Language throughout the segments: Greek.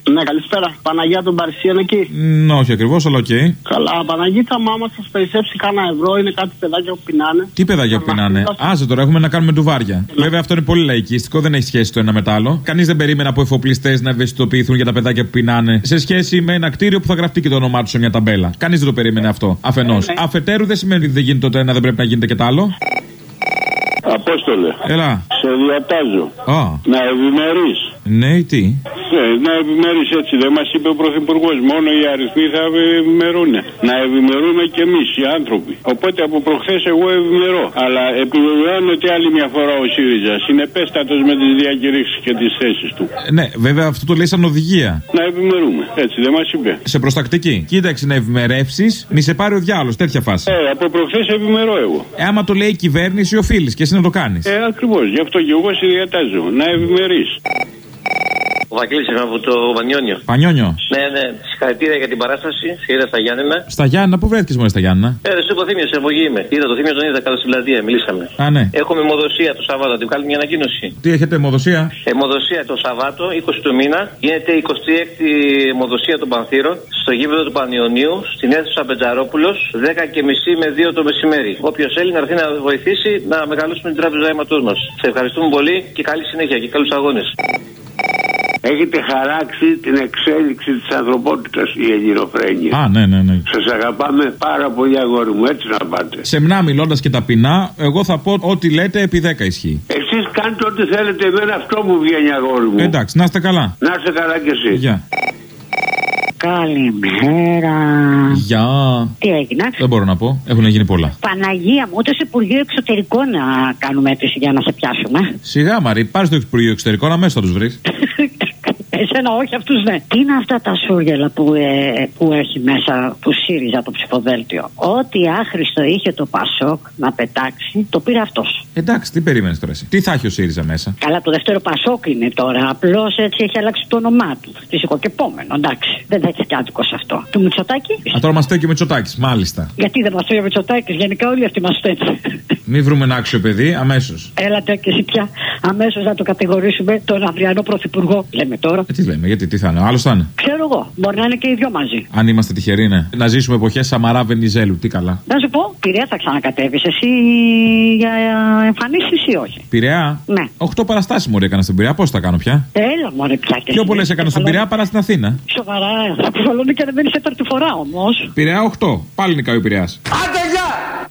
Ναι, καλησπέρα. Παναγία των Παρισίων εκεί. Όχι ακριβώς, αλλά οκ. Καλά, Παναγίτα, άμα σας περισσέψει κάνα ευρώ, είναι κάτι παιδάκια που πεινάνε. Τι παιδάκια που πεινάνε? Άσε τώρα, έχουμε να κάνουμε ντουβάρια. Βέβαια, αυτό είναι πολύ λαϊκίστικο, δεν έχει σχέση το ένα με το άλλο. Κανείς δεν περίμενε από εφοπλιστές να ευαισθητοποιηθούν για τα παιδάκια που πεινάνε σε σχέση με ένα κτίριο που θα γραφτεί και το όνομά του σε μια ταμπέλα. Κανείς δεν το περίμενε αυτό. Αφενός. Αφετέρου, δεν σημαίνει ότι δεν γίνεται το ένα, δεν πρέπει να γίνεται και το άλλο. Απόστολε. Έλα. Σε διατάζω. Να ευημερείς. Ναι, τι? Να ευημερείς έτσι. Δεν μας είπε ο Πρωθυπουργός. Μόνο οι αριθμοί θα ευημερούν. Να ευημερούμε κι εμείς οι άνθρωποι. Οπότε από προχθές εγώ ευημερώ. Αλλά επιβεβαιώνω ότι άλλη μια φορά ο ΣΥΡΙΖΑ συνεπέστατος με τις διακηρύξεις και τις θέσεις του. Ναι, βέβαια αυτό το λέει σαν οδηγία. Να ευημερούμε. Έτσι δεν μας είπε. Σε προστακτική. Κοίταξε να ευημερεύσεις, μη σε πάρει ο διάλος. Τέτοια φάση. Από προχθές ευημερώ εγώ. Άμα το λέει η κυβέρνηση, οφείλεις και εσύ να το κάνεις. Ακριβώς. Γι' αυτό και εγώ σε διατάζω. Να ευημερείς. Ο Βαγγέλης είμαι από το Πανιόνιο. Πανιόνιο. Ναι. Συγχαρητήρια για την παράσταση. Είδα στα Γιάννενα. Στα Γιάννενα, πού βρέθηκες μόνο στα Γιάννενα? Σου είπα Θήμιο, σε εποχή είμαι. Είδα το Θήμιο, τον είδα κάτω στην πλατεία, μιλήσαμε. Ναι. Έχουμε αιμοδοσία το Σαββάτο, του βγάλει μια ανακοίνωση. Τι έχετε, αιμοδοσία? Αιμοδοσία το Σαββάτο, 20 του μήνα. Γίνεται 26η αιμοδοσία των Πανθύρων στο γήπεδο του Πανιονίου, στην αίθουσα Μπετζαρόπουλος, 10:30 με 2 το μεσημέρι. Όποιος θέλει να έρθει να βοηθήσει να μεγαλώσουμε την τράπεζα αίματός μας. Σε ευχαριστούμε πολύ και καλή συνέχεια και καλούς αγώνες. Έχετε χαράξει την εξέλιξη της ανθρωπότητας, η ελληνοφρένεια. Ναι. Σας αγαπάμε πάρα πολύ, αγόρι μου, έτσι να πάτε. Σεμνά μιλώντας και ταπεινά, εγώ θα πω ό,τι λέτε επί 10 ισχύει. Εσείς κάντε ό,τι θέλετε, εμένα αυτό μου βγαίνει, αγόρι μου. Εντάξει, να είστε καλά. Να είστε καλά κι εσείς. Γεια. Καλημέρα. Γεια. Τι έγινε? Δεν μπορώ να πω. Έχουν γίνει πολλά. Παναγία μου, ούτε στο Υπουργείο Εξωτερικών να κάνουμε αίτηση για να σε πιάσουμε. Σιγά, Μαρή, πάρε στο Υπουργείο Εξωτερικών, αμέσως θα τους βρεις. Εσένα όχι, αυτούς ναι. Τι είναι αυτά τα σούργελα που έχει μέσα, που ΣΥΡΙΖΑ το ψηφοδέλτιο? Ό,τι άχρηστο είχε το ΠΑΣΟΚ να πετάξει, το πήρε αυτός. Εντάξει, τι περίμενες τώρα εσύ? Τι θα έχει ο ΣΥΡΙΖΑ μέσα? Καλά, το δεύτερο ΠΑΣΟΚ είναι τώρα. Απλώς έτσι έχει αλλάξει το όνομά του. Φυσικό και επόμενο, εντάξει. Δεν θα έχει κι άδικο σε αυτό. Του Μητσοτάκη. Τώρα μας στέκει ο Μητσοτάκης, μάλιστα. Γιατί δεν μας στέκει ο Μητσοτάκης? Γενικά όλοι αυτοί μας στέκουν. Μην βρούμε ένα άξιο παιδί, αμέσως. Έλατε και εσύ πια. Αμέσως να το κατηγορήσουμε τον αυριανό πρωθυπουργό. Λέμε τώρα. Τι λέμε, γιατί τι θα είναι, άλλος θα είναι. Ξέρω εγώ, μπορεί να είναι και οι δυο μαζί. Αν είμαστε τυχεροί, ναι. Να ζήσουμε εποχές Σαμαρά Βενιζέλου, τι καλά. Να σου πω, Πειραιά θα ξανακατέβεις εσύ για εμφανίσεις ή όχι? Πειραιά? Ναι. 8 παραστάσεις μωρέ έκανα στην Πειραιά, πώς τα κάνω πια? Έλα μωρέ πια και. Πιο πολλές έκανα στην Πειραιά παρά στην Αθήνα. Σοβαρά, θα κουβαλώνει και ανεβαίνεις τέταρτη φορά όμως. Πειραιά 8, πάλι νικάει ο Πειραιάς. Άντε γεια!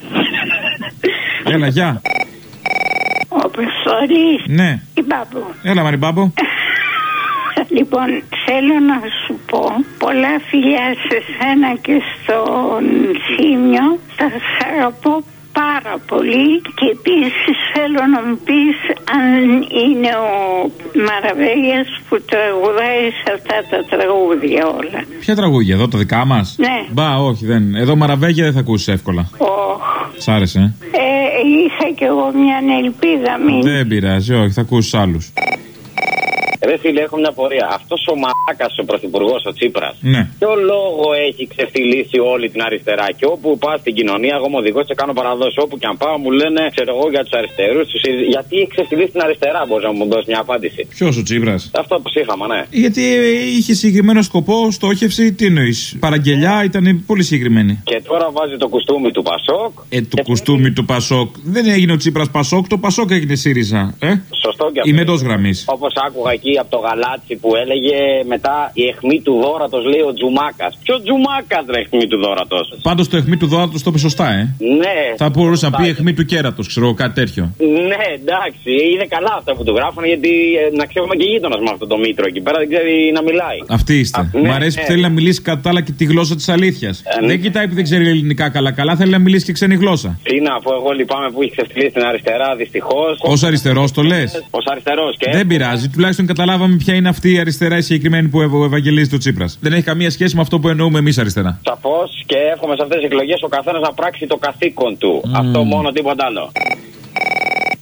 Έλα, γεια. Ο Πεσόρης. Ναι. Η Μπάμπου. Έλα, Μαριμπάμπου. Λοιπόν, θέλω να σου πω πολλά φιλιά σε σένα και στον Θήμιο. Θα σας αγαπώ πάρα πολύ και επίσης θέλω να μου πεις αν είναι ο Μαραβέγιας που τραγουδάει σε αυτά τα τραγούδια όλα. Ποια τραγούδια, εδώ τα δικά μας? Ναι. Μπα, όχι, δεν. Εδώ Μαραβέγια δεν θα ακούσεις εύκολα. Σ' άρεσε? Είχα κι εγώ μια ελπίδα, μην. Δεν πειράζει, όχι, θα ακούσεις άλλους. Ρε φίλε, έχω μια πορεία. Αυτός ο μαλάκας ο πρωθυπουργός, ο Τσίπρας, ναι, ποιο λόγο έχει ξεφτυλίσει όλη την αριστερά? Και όπου πάω στην κοινωνία, εγώ είμαι οδηγός και κάνω παραδόσεις. Όπου και αν πάω, μου λένε, ξέρω εγώ, για τους αριστερούς. Γιατί έχει ξεφτυλίσει την αριστερά? Μπορεί να μου δώσει μια απάντηση? Ποιος, ο Τσίπρας? Αυτό που είχαμε, ναι. Γιατί είχε συγκεκριμένο σκοπό, στόχευση, τι εννοείς? Παραγγελιά ήταν πολύ συγκεκριμένη. Και τώρα βάζει το κουστούμι του Πασόκ. Το κουστούμι του Πασόκ. Δεν έγινε ο Τσίπρας Πασόκ, το Πασόκ έγινε ΣΥΡΙΖΑ. Σωστό και αυτό. Είμαι εντός γραμμής. Όπως άκουγα εκεί από το Γαλάτσι που έλεγε μετά η αιχμή του δώρατος, λέει ο Τζουμάκας. Ποιο Τζουμάκας, ρε, αιχμή του δώρατος? Πάντως το αιχμή του δώρατος το είπε σωστά, Ναι. Θα μπορούσε να πει αιχμή του κέρατος, ξέρω, κάτι τέτοιο. Ναι, εντάξει, είναι καλά αυτά που του γράφουν, γιατί να ξέρουμε και γείτονας με αυτό το Μήτρο εκεί πέρα, δεν ξέρει να μιλάει. Αυτή είστε. Μ' αρέσει που θέλει να μιλήσει κατά άλλα και τη γλώσσα της αλήθειας. Δεν κοιτάει που δεν ξέρει ελληνικά καλά, θέλει να μιλήσει και ξένη γλώσσα. Τι να πω, εγώ λυπάμαι που έχει ξεφτυλίσει την αριστερά, δυστυχώς. Ως αριστερός το λες? Ως αριστερός και. Δεν πειράζει, τουλάχιστον καταλάβαμε ποια είναι αυτή η αριστερά η συγκεκριμένη που ευαγγελίζει το Τσίπρας. Δεν έχει καμία σχέση με αυτό που εννοούμε εμείς αριστερά. Σαφώς, και εύχομαι σε αυτές τις εκλογές ο καθένας να πράξει το καθήκον του. Αυτό μόνο, τίποτα άλλο.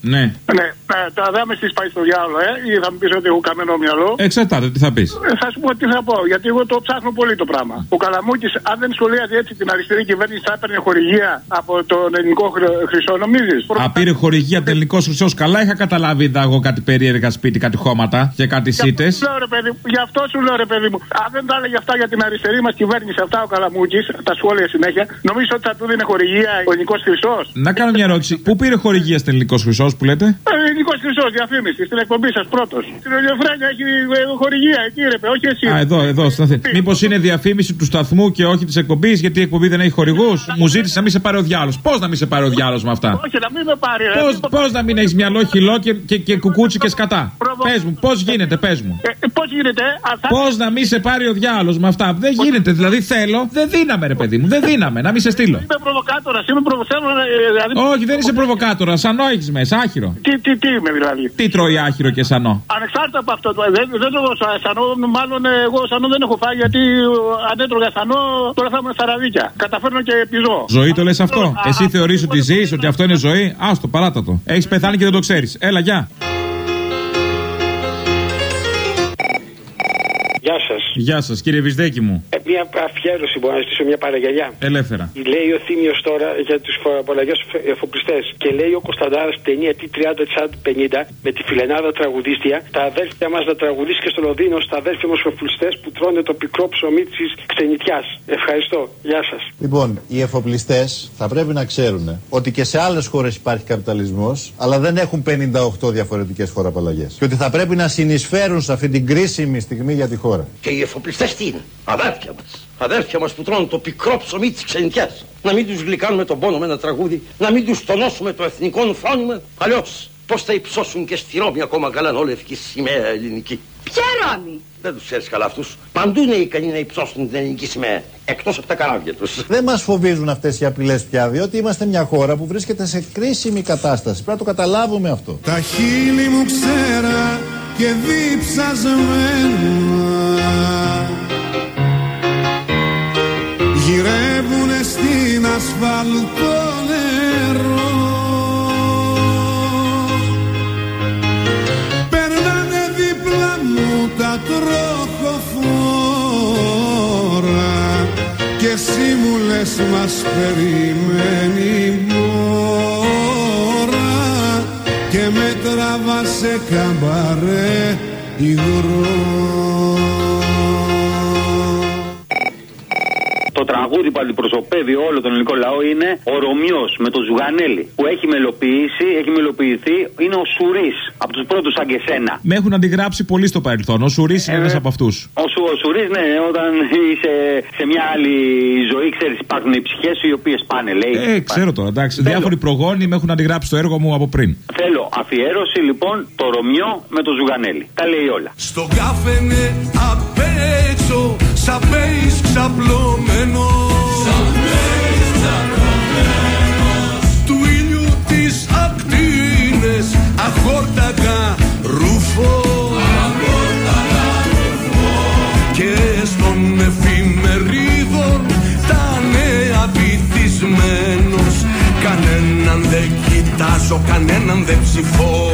Ναι. Ναι, τώρα δεν με στήσει πάει στο διάλογο, ή θα μου πει ότι έχω καμένο μυαλό. Εξαρτάται, τι θα πει. Θα σου πω τι θα πω, γιατί εγώ το ψάχνω πολύ το πράγμα. Ο Καλαμούκης, αν δεν σχολίαζε έτσι την αριστερή κυβέρνηση, θα έπαιρνε χορηγία από τον ελληνικό χρυσό, νομίζει. Πήρε χορηγία από τον ελληνικό χρυσό. Καλά είχα καταλάβει εγώ κάτι περίεργα σπίτι, κάτι χώματα και κάτι σίτες. Γι' αυτό σου λέω ρε παιδί μου, αν δεν τα έλεγε αυτά για την αριστερή μας κυβέρνηση, αυτά ο Καλαμούκης, τα σχόλια συνέχεια, νομίζω ότι θα του δίνει χορηγία ο ελληνικός χρυσός. Να κάνω μια ερώτηση. Πού πήρε χορηγία στην ελληνικός χρυσός που λέτε? Ελληνικός χρυσός, διαφήμιση, στην εκπομπή σας πρώτος. Στην Ολιοφρένια έχει χορηγία, εκεί ρε, όχι εσύ. Εδώ. Μήπως είναι διαφήμιση του σταθμού και όχι της εκπομπής, γιατί η εκπομπή δεν έχει χορηγούς? Μου ζήτησε να μην σε πάρει ο διάλογος. Πώς να μην σε πάρει ο διάλογος με αυτά? Όχι, να μην με πάρει, ρε. Πώς να μην έχεις μυαλό, χυλό και κουκούτσι και σκατά? Πες μου, πώς γίνεται, πες μου. Πώς γίνεται, πώς να μην σε πάρει ο διάλογος με αυτά? Δεν γίνεται, δηλαδή θέλω, δεν δίναμε ρε παιδί μου, δεν δίναμε, να μην σε στείλω. Είμαι προβοκάτορας, είμαι προβοκάτορας. Όχι, δεν είσαι προβοκάτορας, σανό έχεις μέσα, άχυρο. Τι είμαι δηλαδή? Τι τρώει άχυρο και σανό? Ανεξάρτητα από αυτό, δεν τρώω σανό, μάλλον εγώ σανό δεν έχω φάει, γιατί αν έτρωγα σανό τώρα θα ήμουν στα ραδίκια. Καταφέρνω και πιζώ. Ζωή το λες αυτό? Εσύ θεωρείς ότι ζεις, ότι αυτό είναι ζωή? Άστο, παράτατο. Έχεις πεθάνει και δεν το ξέρεις. Έλα, γεια. Γεια σας. Γεια σας, κύριε Βυσδέκη μου. Μια αφιέρωση, μπορώ να ζητήσω μια παραγγελιά? Ελεύθερα. Λέει ο Θήμιος τώρα για τους φοροαπαλλαγές εφοπλιστές. Και λέει ο Κωνσταντάρας ταινία T30-50 με τη φιλενάδα τραγουδίστρια. Τα αδέλφια μας να τραγουδήσει και στο Λονδίνο στα αδέλφια μας εφοπλιστές που τρώνε το πικρό ψωμί της ξενιτιάς. Ευχαριστώ. Γεια σας. Λοιπόν, οι εφοπλιστές θα πρέπει να ξέρουν ότι και σε άλλες χώρες υπάρχει καπιταλισμός, αλλά δεν έχουν 58 διαφορετικές φοροαπαλλαγές. Και ότι θα πρέπει να συνεισφέρουν σε αυτή την κρίσιμη στιγμή για τη χώρα. Και οι εφοπλιστές τι είναι? Αδέρφια μας. Αδέρφια μας που τρώνε το πικρό ψωμί της ξενιτιάς. Να μην τους γλυκάνουμε τον πόνο με ένα τραγούδι, να μην τους τονώσουμε το εθνικό φρόνημα. Αλλιώς, πώς θα υψώσουν και στη Ρώμη ακόμα γαλανόλευκη σημαία ελληνική? Ποια Ρώμη? Δεν τους ξέρεις καλά αυτούς. Παντού είναι ικανοί να υψώσουν την ελληνική σημαία. Εκτός από τα καράβια τους. Δεν μας φοβίζουν αυτές οι απειλές πια, διότι είμαστε μια χώρα που βρίσκεται σε κρίσιμη κατάσταση. Πρέπει να το καταλάβουμε αυτό. Τα χείλη μου ξέρα και διψασμένα γυρεύουνε στην ασφαλτό νερό. Περνάνε δίπλα μου τα τροχοφόρα και εσύ μου λες μας περιμένει μόρα και με τραβά σε καμπαρέ υγρό. Το τραγούδι που αντιπροσωπεύει όλο τον ελληνικό λαό είναι ο Ρωμιός με το Ζουγανέλη. Που έχει μελοποιηθεί, είναι ο Σουρής. Από τους πρώτους σαν και σένα. Με έχουν αντιγράψει πολύ στο παρελθόν. Ο Σουρής είναι ένας από αυτούς. Ο Σουρής, ναι, όταν είσαι σε μια άλλη ζωή, ξέρεις, υπάρχουν οι ψυχές οι οποίες πάνε, λέει. Ξέρω τώρα, εντάξει. Διάφοροι προγόνοι με έχουν αντιγράψει το έργο μου από πριν. Θέλω αφιέρωση λοιπόν το Ρωμιό με το Ζουγανέλη. Τα λέει όλα. Στο κάφενε απ' έξω, σαν πέις ξαπλωμένος. Του ήλιου τις ακτίνες αχόρταγα ρούφο. Και στον εφημερίδων τα νέα βυθισμένος. Κανέναν δεν κοιτάζω, κανέναν δεν ψηφώ.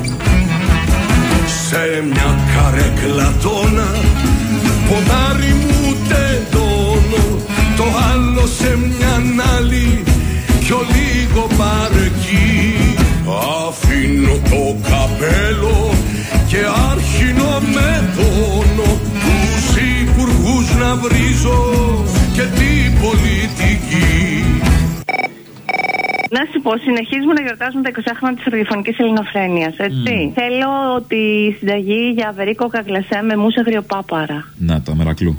Σε μια καρέκλα τόνα ποδάρι μου τεντώνω. Το άλλο σε μια άλλη πιο λίγο παρεκεί. Αφήνω το καπέλο και άρχινω με τόνο τους υπουργούς να βρίζω και την πολιτική. Να σου πω, συνεχίζουμε να γιορτάζουμε τα 20 χρόνια της ραδιοφωνικής ελληνοφρένειας, έτσι. Θέλω τη συνταγή για βερίκο κακλασέ με μουσα αγριοπάπαρα. Να τα Μερακλού.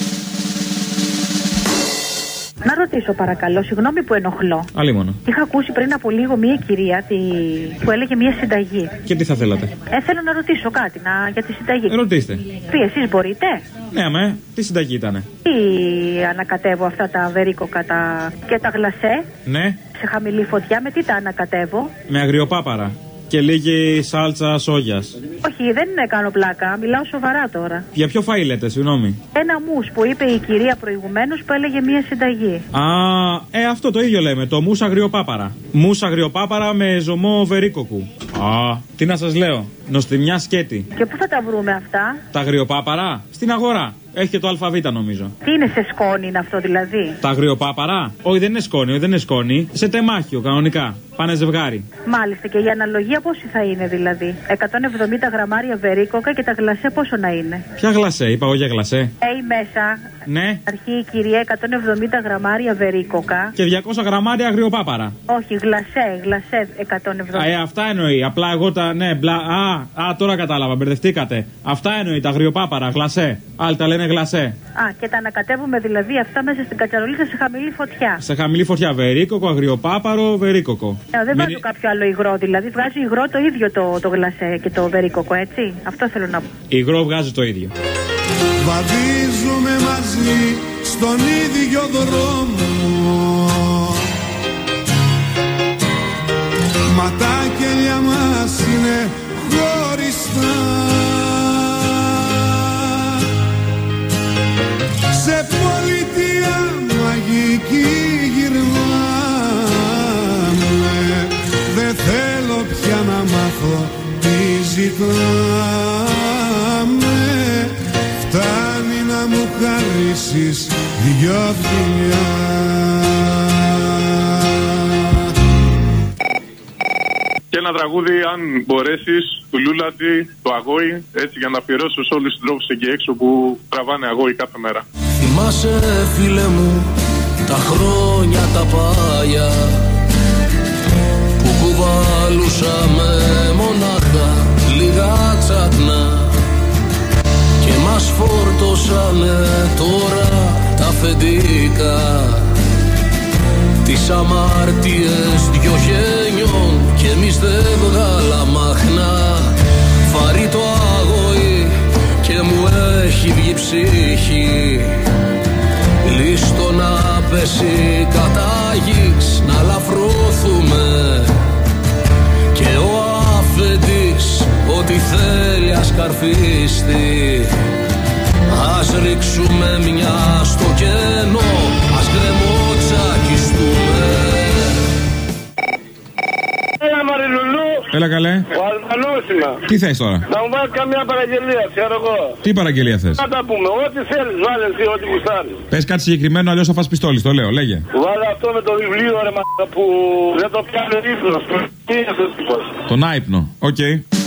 Να ρωτήσω παρακαλώ, συγγνώμη που ενοχλώ. Αλίμονο. Είχα ακούσει πριν από λίγο μία κυρία που έλεγε μία συνταγή. Και τι θα θέλατε? Θέλω να ρωτήσω κάτι για τη συνταγή. Ρωτήστε. Τι, εσείς μπορείτε? Ναι, αμέ. Τι συνταγή ήτανε? Τι ανακατεύω αυτά τα βερίκοκα και τα γλασέ? Ναι. Σε χαμηλή φωτιά, με τι τα ανακατεύω? Με αγριοπάπαρα. Και λίγη σάλτσα σόγιας. Όχι, δεν κάνω πλάκα, μιλάω σοβαρά τώρα. Για ποιο φαΐ λέτε, συγγνώμη? Ένα μους που είπε η κυρία προηγουμένως που έλεγε μια συνταγή. Αυτό το ίδιο λέμε, το μους αγριοπάπαρα. Μους αγριοπάπαρα με ζωμό βερίκοκου. Τι να σας λέω, νοστιμιά σκέτη. Και πού θα τα βρούμε αυτά? Τα αγριοπάπαρα, στην αγορά. Έχει και το αλφαβήτα νομίζω. Τι είναι σε σκόνη είναι αυτό δηλαδή? Τα αγριοπάπαρα. Όχι, δεν είναι σκόνη, Σε τεμάχιο κανονικά. Πάνε ζευγάρι. Μάλιστα, και η αναλογία πόση θα είναι δηλαδή? 170 γραμμάρια βερίκοκα και τα γλασέ πόσο να είναι? Ποια γλασέ, είπα εγώ για γλασέ. Μέσα. Ναι. Αρχή η κυρία 170 γραμμάρια βερίκοκα. Και 200 γραμμάρια αγριοπάπαρα. Όχι, γλασέ 170. Αυτά εννοεί. Απλά εγώ τα. Ναι, μπλα. Τώρα κατάλαβα, μπερδευτήκατε. Αυτά εννοεί τα αγριοπάπαρα, γλασέ. Άλλοι τα λένε γλασέ. Και τα ανακατεύουμε δηλαδή αυτά μέσα στην κατσαρολίτσα σε χαμηλή φωτιά. Σε χαμηλή φωτιά, βερίκοκο, αγριοπάπαρο, βερίκοκο. Δεν βάζω κάποιο άλλο υγρό, δηλαδή βγάζει υγρό το ίδιο το γλασέ και το βερίκοκο, έτσι. Αυτό θέλω να πω. Υγρό βγάζει το ίδιο. Βαδίζουμε μαζί στον ίδιο δρόμο, μα τα κελιά μας είναι χωριστά. Σε πολιτεία μαγική γυρνάμε, δεν θέλω πια να μάθω τι ζητάμε. Φτάνει να μου χαρίσεις δυο φιλιά. Και ένα τραγούδι, αν μπορέσεις, του Λούλατη, το Αγόη, έτσι για να αφιερώσω σε όλους τους τρόπους εκεί έξω που τραβάνε αγόη κάθε μέρα. Θυμάσαι φίλε μου τα χρόνια τα πάγια που κουβαλούσαμε μονάχα λίγα τσάκνα και μας φόρτωσανε τώρα τα αφεντικά τις αμάρτιες δυο γένιων και εμείς δεν βγάλαμε αχνά. Βαρύ το αγόη και μου έχει βγει ψυχή, λίστο να πέσει κατά γης, να λαφρώθουμε και ο αφεντής ό,τι θέλει ας καρφίστη. Ας ρίξουμε μια στο κενό, ας γκρεμότσακιστούμε. Έλα Μαριλουλού. Έλα καλέ. Ο Αλβανός είμαι. Τι θες τώρα? Να μου βάλεις καμιά παραγγελία, ξέρω εγώ. Τι παραγγελία θες? Να τα πούμε, ό,τι θέλεις, βάλε εσύ, ό,τι γουστάρεις. Πες κάτι συγκεκριμένο, αλλιώς θα φας πιστόλι, το λέω, λέγε. Βάλε αυτό με το βιβλίο ρε που δεν το πιάνει ύπνος. Τι είναι αυτός τύπος? Τον άυπνο, οκ.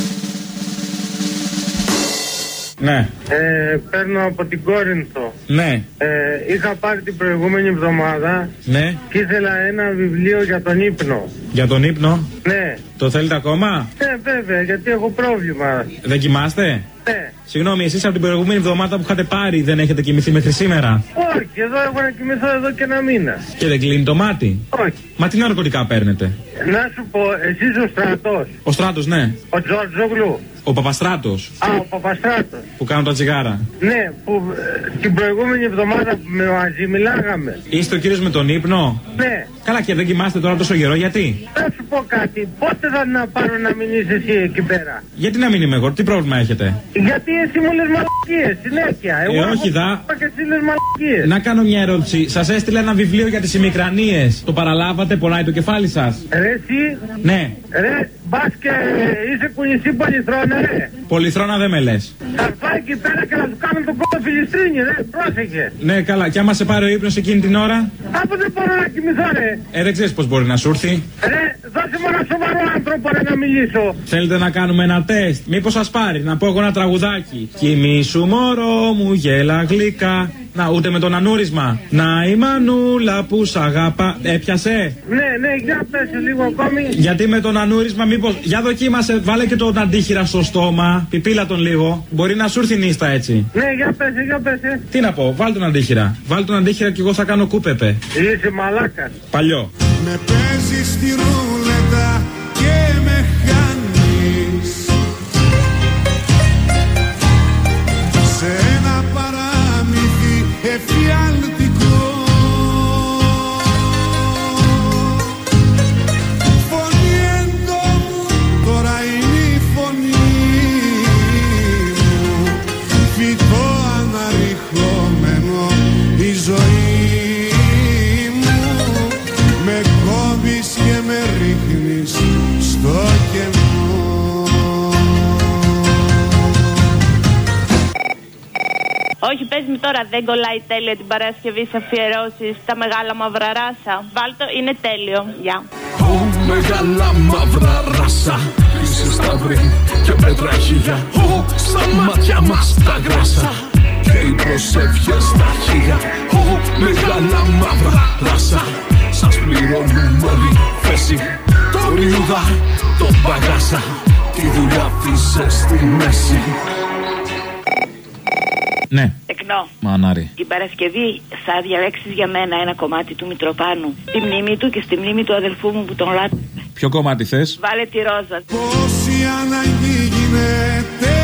Ναι. Παίρνω από την Κόρινθο. Ναι. Είχα πάρει την προηγούμενη εβδομάδα. Ναι. Και ήθελα ένα βιβλίο για τον ύπνο. Για τον ύπνο? Ναι. Το θέλετε ακόμα? Ναι, βέβαια, γιατί έχω πρόβλημα. Δεν κοιμάστε? Ναι. Συγγνώμη, εσείς από την προηγούμενη εβδομάδα που είχατε πάρει δεν έχετε κοιμηθεί μέχρι σήμερα? Όχι, εδώ έχω να κοιμηθώ εδώ και ένα μήνα. Και δεν κλείνει το μάτι? Όχι. Μα τι ναρκωτικά παίρνετε? Να σου πω, εσύ ο Στράτος. Ο Στράτος, ναι. Ο Τζορτζόγλου. Ο Παπαστράτος. Ο Παπαστράτος. Που κάνουν τα τσιγάρα. Ναι, που την προηγούμενη εβδομάδα μαζί μιλάγαμε. Είστε ο κύριος με τον ύπνο? Ναι. Καλά, και δεν κοιμάστε τώρα τόσο καιρό, γιατί? Θα σου πω κάτι, πότε θα να πάρω να μην είσαι εσύ εκεί πέρα? Γιατί να μην είμαι εγώ, τι πρόβλημα έχετε? Γιατί εσύ μου λες μαλακίες συνέχεια. Εγώ όχι δα. Και εσύ λες μαλακίες. Να κάνω μια ερώτηση. Σας έστειλα ένα βιβλίο για τις ημικρανίες. Το παραλάβατε, πονάει το κεφάλι σας? Ρε εσύ. Ναι. Ρε, μπας και είσαι κουνησί πολυθρόνα ρε. Πολυθρόνα δεν με λες. Θα πάει εκεί πέρα και να σου κάνουν τον κόλλο φιλιστρίνι ρε, πρόσεχε. Ναι, καλά, και άμα σε πάρει ο ύπνος εκείνη την ώρα? Από δεν μπορώ να κοιμηθώ ρε. Δεν ξέρεις πως μπορεί να σου έρθει. Ρε, δώσε μου ένα σοβαρό άνθρωπο ρε να μιλήσω. Θέλετε να κάνουμε ένα τεστ? Μήπως σας πάρει, να πω εγώ ένα τραγουδάκι. Κοιμήσου μωρό μου γέλα γλυκά. Να, ούτε με το ανούρισμα. Να η μανούλα που σ' αγαπά. Έπιασε? Ναι, για πέσε λίγο ακόμη. Γιατί με τον ανούρισμα, μήπως. Για δοκίμασε, βάλε και τον αντίχειρα στο στόμα. Πιπίλα τον λίγο. Μπορεί να σου έρθει νύστα έτσι. Ναι, για πέσε. Τι να πω, βάλ τον αντίχειρα. Βάλ τον αντίχειρα και εγώ θα κάνω κούπεπε. Είσαι μαλάκα. Παλιό. Με παίζεις στη ρούλετα και με χάνεις σε ένα παράμυθι εφιαλτικό. Φωνή εντόμου τώρα ζητώ αναρριχόμενο η ζωή μου. Με κόβεις και με ρίχνεις στο κενό. Όχι, πες μου τώρα, δεν κολλάει τέλεια την Παρασκευή σε αφιερώσεις τα μεγάλα μαύρα ράσα. Βάλτο, είναι τέλειο. Γεια. Ω, μεγάλα μαύρα ράσα. Είσαι σταυρή και πέτρα χίλια. Ω, στα μάτια μας τα γράσα. Και οι προσεύχες στα χίλια. Ω, μεγάλα μαύρα ράσα. Σας πληρώνουν όλη θέση. Τον Ιούδα, τον Παγάσα. Τη δουλειά αφήσες στη μέση. Ναι. Τεκνό. Μανάρι. Την Παρασκευή θα διαλέξεις για μένα ένα κομμάτι του Μητροπάνου. Στη μνήμη του και στη μνήμη του αδελφού μου που τον λάτρε. Ποιο κομμάτι θες? Βάλε τη Ρόζα. Πόση ανάγκη γίνεται